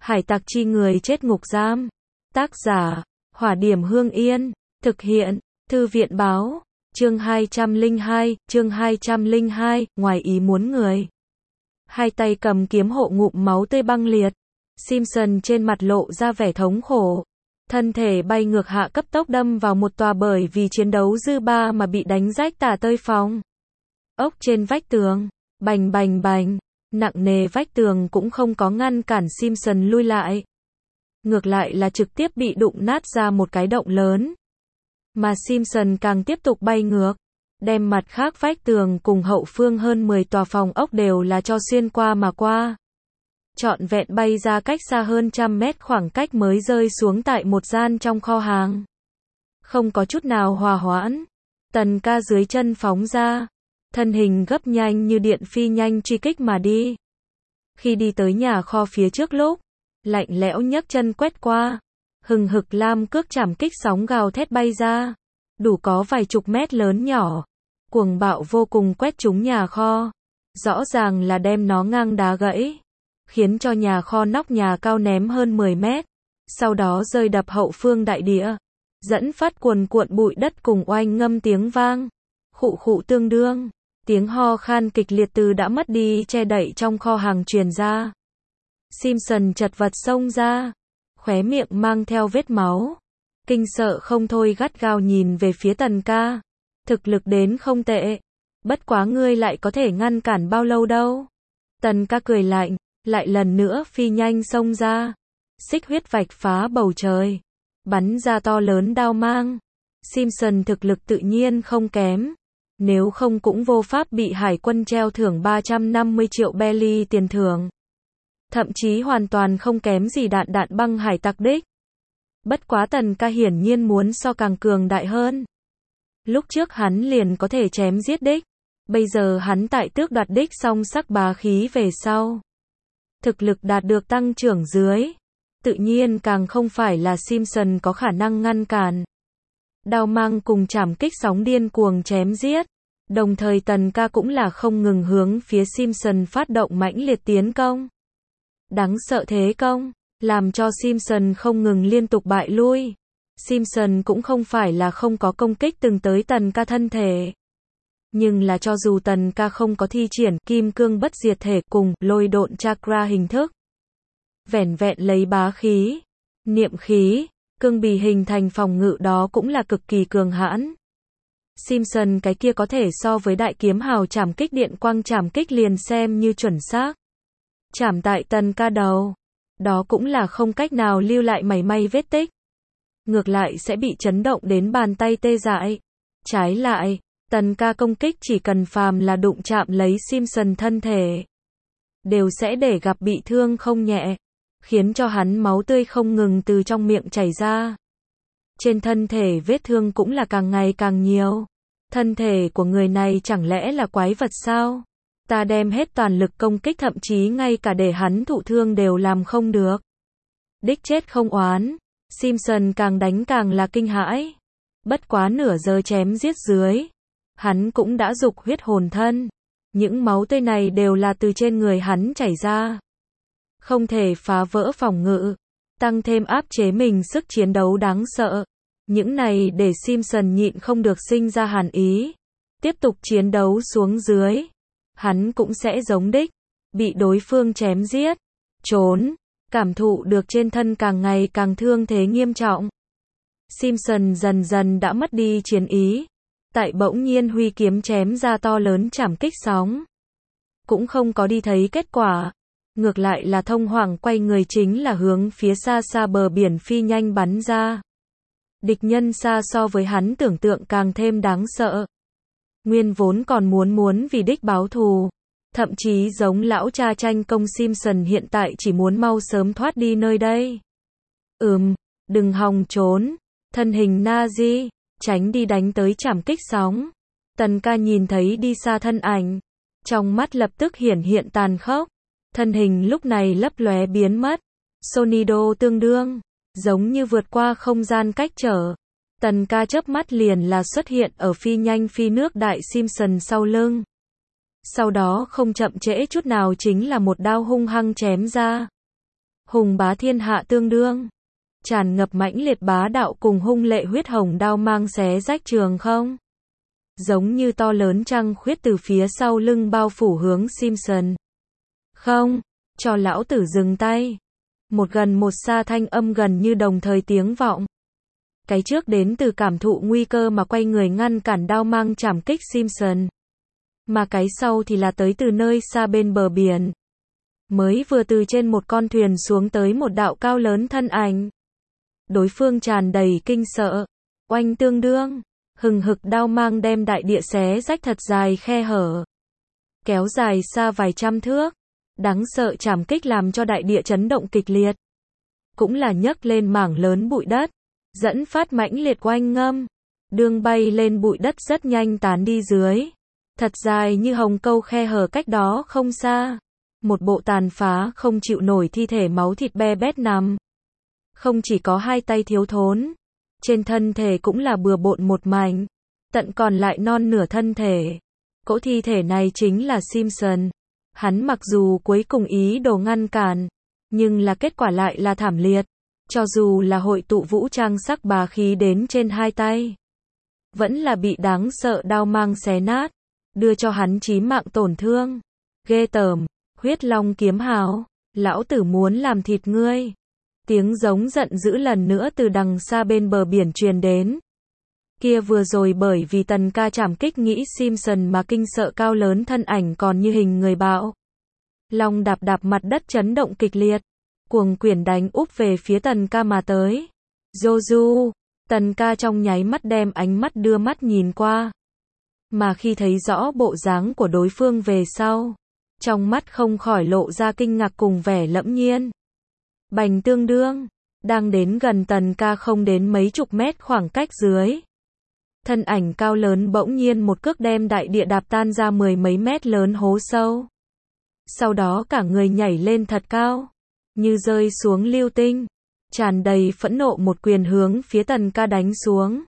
Hải tặc chi người chết ngục giam. Tác giả, Hỏa Điểm Hương Yên. Thực hiện, Thư viện báo. Chương 202, ngoài ý muốn người. Hai tay cầm kiếm hộ ngụm máu tươi băng liệt. Simpson trên mặt lộ ra vẻ thống khổ. Thân thể bay ngược hạ cấp tốc đâm vào một tòa bởi vì chiến đấu dư ba mà bị đánh rách tả tơi phòng ốc trên vách tường. Bành bành bành. Nặng nề vách tường cũng không có ngăn cản Simpson lui lại. Ngược lại là trực tiếp bị đụng nát ra một cái động lớn. Mà Simpson càng tiếp tục bay ngược. Đem mặt khác vách tường cùng hậu phương hơn 10 tòa phòng ốc đều là cho xuyên qua mà qua. Trọn vẹn bay ra cách xa hơn 100 mét khoảng cách mới rơi xuống tại một gian trong kho hàng. Không có chút nào hòa hoãn. Tần ca dưới chân phóng ra. Thân hình gấp nhanh như điện phi nhanh truy kích mà đi. Khi đi tới nhà kho phía trước lúc, lạnh lẽo nhấc chân quét qua. Hừng hực lam cước chảm kích sóng gào thét bay ra. Đủ có vài chục mét lớn nhỏ. Cuồng bạo vô cùng quét trúng nhà kho. Rõ ràng là đem nó ngang đá gãy. Khiến cho nhà kho nóc nhà cao ném hơn 10 mét. Sau đó rơi đập hậu phương đại địa. Dẫn phát cuồn cuộn bụi đất cùng oanh ngâm tiếng vang. Khụ khụ tương đương. Tiếng ho khan kịch liệt từ đã mất đi che đậy trong kho hàng truyền ra. Simpson chật vật xông ra. Khóe miệng mang theo vết máu. Kinh sợ không thôi gắt gao nhìn về phía Tần ca. Thực lực đến không tệ. Bất quá ngươi lại có thể ngăn cản bao lâu đâu. Tần ca cười lạnh. Lại lần nữa phi nhanh xông ra. Xích huyết vạch phá bầu trời. Bắn ra to lớn đao mang. Simpson thực lực tự nhiên không kém. Nếu không cũng vô pháp bị hải quân treo thưởng 350 triệu belly tiền thưởng. Thậm chí hoàn toàn không kém gì đạn băng hải tặc đích. Bất quá Tần ca hiển nhiên muốn so càng cường đại hơn. Lúc trước hắn liền có thể chém giết đích. Bây giờ hắn tại tước đoạt đích song sắc bá khí về sau. Thực lực đạt được tăng trưởng dưới. Tự nhiên càng không phải là Simpson có khả năng ngăn cản. Đao mang cùng chảm kích sóng điên cuồng chém giết. Đồng thời Tần ca cũng là không ngừng hướng phía Simpson phát động mãnh liệt tiến công. Đáng sợ thế công, làm cho Simpson không ngừng liên tục bại lui. Simpson cũng không phải là không có công kích từng tới Tần ca thân thể. Nhưng là cho dù Tần ca không có thi triển kim cương bất diệt thể cùng lôi độn chakra hình thức. Vẻn vẹn lấy bá khí, niệm khí, cương bì hình thành phòng ngự đó cũng là cực kỳ cường hãn. Simpson cái kia có thể so với đại kiếm hào chảm kích điện quang chảm kích liền xem như chuẩn xác. Chảm tại Tần ca đầu. Đó cũng là không cách nào lưu lại mảy may vết tích. Ngược lại sẽ bị chấn động đến bàn tay tê dại. Trái lại, Tần ca công kích chỉ cần phàm là đụng chạm lấy Simpson thân thể. Đều sẽ để gặp bị thương không nhẹ. Khiến cho hắn máu tươi không ngừng từ trong miệng chảy ra. Trên thân thể vết thương cũng là càng ngày càng nhiều. Thân thể của người này chẳng lẽ là quái vật sao? Ta đem hết toàn lực công kích thậm chí ngay cả để hắn thụ thương đều làm không được. Đích chết không oán. Simpson càng đánh càng là kinh hãi. Bất quá nửa giờ chém giết dưới. Hắn cũng đã dục huyết hồn thân. Những máu tươi này đều là từ trên người hắn chảy ra. Không thể phá vỡ phòng ngự. Tăng thêm áp chế mình sức chiến đấu đáng sợ. Những này để Simpson nhịn không được sinh ra hàn ý. Tiếp tục chiến đấu xuống dưới. Hắn cũng sẽ giống đích. Bị đối phương chém giết. Trốn. Cảm thụ được trên thân càng ngày càng thương thế nghiêm trọng. Simpson dần dần đã mất đi chiến ý. Tại bỗng nhiên huy kiếm chém ra to lớn chảm kích sóng. Cũng không có đi thấy kết quả. Ngược lại là thông hoảng quay người chính là hướng phía xa xa bờ biển phi nhanh bắn ra. Địch nhân xa so với hắn tưởng tượng càng thêm đáng sợ. Nguyên vốn còn muốn vì đích báo thù. Thậm chí giống lão cha tranh công Simpson hiện tại chỉ muốn mau sớm thoát đi nơi đây. Đừng hòng trốn. Thân hình Nazi, tránh đi đánh tới chảm kích sóng. Tần ca nhìn thấy đi xa thân ảnh. Trong mắt lập tức hiện tàn khốc. Thân hình lúc này lấp lóe biến mất. Sonido tương đương. Giống như vượt qua không gian cách trở. Tần ca chớp mắt liền là xuất hiện ở phi nhanh phi nước đại Simpson sau lưng. Sau đó không chậm trễ chút nào chính là một đao hung hăng chém ra. hùng bá thiên hạ tương đương, tràn ngập mãnh liệt bá đạo cùng hung lệ huyết hồng đao mang xé rách trường không. Giống như to lớn trăng khuyết từ phía sau lưng bao phủ hướng Simpson. Không, cho lão tử dừng tay. Một gần một xa thanh âm gần như đồng thời tiếng vọng. Cái trước đến từ cảm thụ nguy cơ mà quay người ngăn cản đao mang chảm kích Simpson. Mà cái sau thì là tới từ nơi xa bên bờ biển. Mới vừa từ trên một con thuyền xuống tới một đạo cao lớn thân ảnh. Đối phương tràn đầy kinh sợ. Oanh tương đương. Hừng hực đao mang đem đại địa xé rách thật dài khe hở. Kéo dài xa vài trăm thước. Đáng sợ chảm kích làm cho đại địa chấn động kịch liệt. Cũng là nhấc lên mảng lớn bụi đất. Dẫn phát mãnh liệt oanh ngâm. Đường bay lên bụi đất rất nhanh tán đi dưới. Thật dài như hồng câu khe hở cách đó không xa. Một bộ tàn phá không chịu nổi thi thể máu thịt be bét nằm. Không chỉ có hai tay thiếu thốn. Trên thân thể cũng là bừa bộn một mảnh. Tận còn lại non nửa thân thể. Cỗ thi thể này chính là Simpson. Hắn mặc dù cuối cùng ý đồ ngăn cản. Nhưng là kết quả lại là thảm liệt. Cho dù là hội tụ vũ trang sắc bá khí đến trên hai tay. Vẫn là bị đáng sợ đao mang xé nát. Đưa cho hắn chí mạng tổn thương. Ghê tởm. Huyết long kiếm hào. Lão tử muốn làm thịt ngươi. Tiếng giống giận dữ lần nữa từ đằng xa bên bờ biển truyền đến. Kia vừa rồi bởi vì Tần Ca chảm kích nghĩ Simpson mà kinh sợ cao lớn thân ảnh còn như hình người bạo. Long đạp đạp mặt đất chấn động kịch liệt. Cuồng quyển đánh úp về phía Tần Ca mà tới. Joju. Tần Ca trong nháy mắt đem ánh mắt đưa mắt nhìn qua. Mà khi thấy rõ bộ dáng của đối phương về sau. Trong mắt không khỏi lộ ra kinh ngạc cùng vẻ lẫm nhiên. Bành tương đương. Đang đến gần Tần Ca không đến mấy chục mét khoảng cách dưới. Thân ảnh cao lớn bỗng nhiên một cước đem đại địa đạp tan ra mười mấy mét lớn hố sâu. Sau đó cả người nhảy lên thật cao. Như rơi xuống lưu tinh. Tràn đầy phẫn nộ một quyền hướng phía Tần Ca đánh xuống.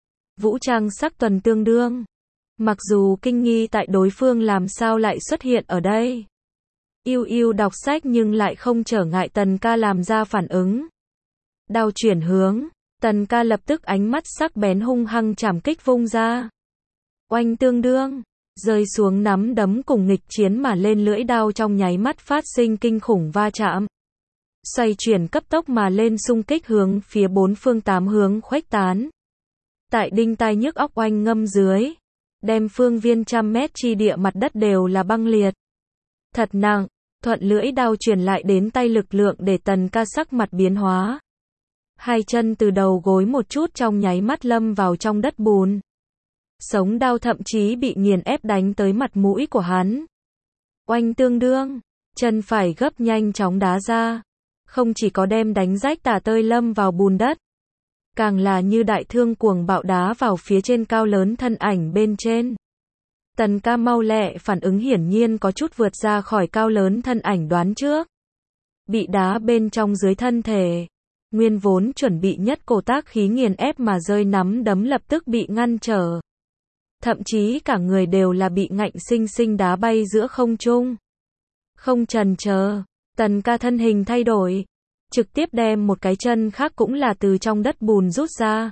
Vũ trang sắc tuần tương đương. Mặc dù kinh nghi tại đối phương làm sao lại xuất hiện ở đây. Yêu yêu đọc sách nhưng lại không trở ngại Tần Ca làm ra phản ứng. Đao chuyển hướng. Tần Ca lập tức ánh mắt sắc bén hung hăng chảm kích vung ra. Oanh tương đương. Rơi xuống nắm đấm cùng nghịch chiến mà lên lưỡi đao trong nháy mắt phát sinh kinh khủng va chạm. Xoay chuyển cấp tốc mà lên xung kích hướng phía bốn phương tám hướng khuếch tán. Tại đinh tai nhức óc oanh ngâm dưới. Đem phương viên trăm mét chi địa mặt đất đều là băng liệt. Thật nặng. Thuận lưỡi đao truyền lại đến tay lực lượng để Tần Ca sắc mặt biến hóa. Hai chân từ đầu gối một chút trong nháy mắt lâm vào trong đất bùn. Sống đao thậm chí bị nghiền ép đánh tới mặt mũi của hắn. Oanh tương đương. Chân phải gấp nhanh chóng đá ra. Không chỉ có đem đánh rách tả tơi lâm vào bùn đất. Càng là như đại thương cuồng bạo đá vào phía trên cao lớn thân ảnh bên trên. Tần Ca mau lẹ phản ứng hiển nhiên có chút vượt ra khỏi cao lớn thân ảnh đoán trước. Bị đá bên trong dưới thân thể. Nguyên vốn chuẩn bị nhất cổ tác khí nghiền ép mà rơi nắm đấm lập tức bị ngăn trở. Thậm chí cả người đều là bị ngạnh sinh sinh đá bay giữa không trung. Không chần chờ, Tần Ca thân hình thay đổi. Trực tiếp đem một cái chân khác cũng là từ trong đất bùn rút ra.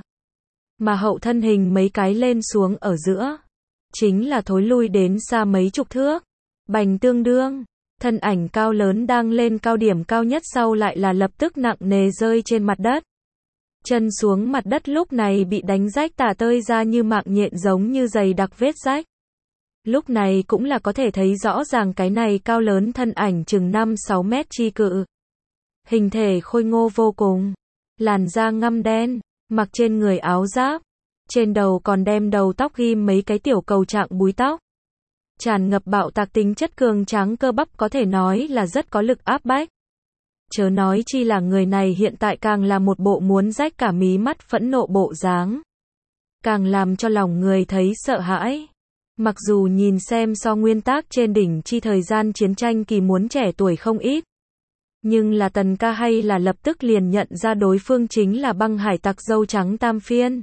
Mà hậu thân hình mấy cái lên xuống ở giữa. Chính là thối lui đến xa mấy chục thước. Bành tương đương. Thân ảnh cao lớn đang lên cao điểm cao nhất sau lại là lập tức nặng nề rơi trên mặt đất. Chân xuống mặt đất lúc này bị đánh rách tả tơi ra như mạng nhện giống như dày đặc vết rách. Lúc này cũng là có thể thấy rõ ràng cái này cao lớn thân ảnh chừng 5-6 mét chi cự. Hình thể khôi ngô vô cùng. Làn da ngăm đen, mặc trên người áo giáp. Trên đầu còn đem đầu tóc ghim mấy cái tiểu cầu trạng búi tóc. Tràn ngập bạo tạc tính chất cường tráng cơ bắp có thể nói là rất có lực áp bách. Chớ nói chi là người này hiện tại càng là một bộ muốn rách cả mí mắt phẫn nộ bộ dáng. Càng làm cho lòng người thấy sợ hãi. Mặc dù nhìn xem so nguyên tác trên đỉnh chi thời gian chiến tranh kỳ muốn trẻ tuổi không ít. Nhưng là Tần Ca hay là lập tức liền nhận ra đối phương chính là băng hải tặc dâu trắng Tam Phiên.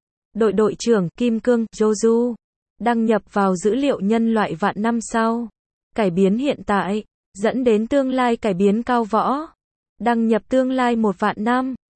Đội trưởng Kim Cương, Joju. Đăng nhập vào dữ liệu nhân loại vạn năm sau. Cải biến hiện tại, dẫn đến tương lai cải biến cao võ. Đăng nhập tương lai 1 vạn năm.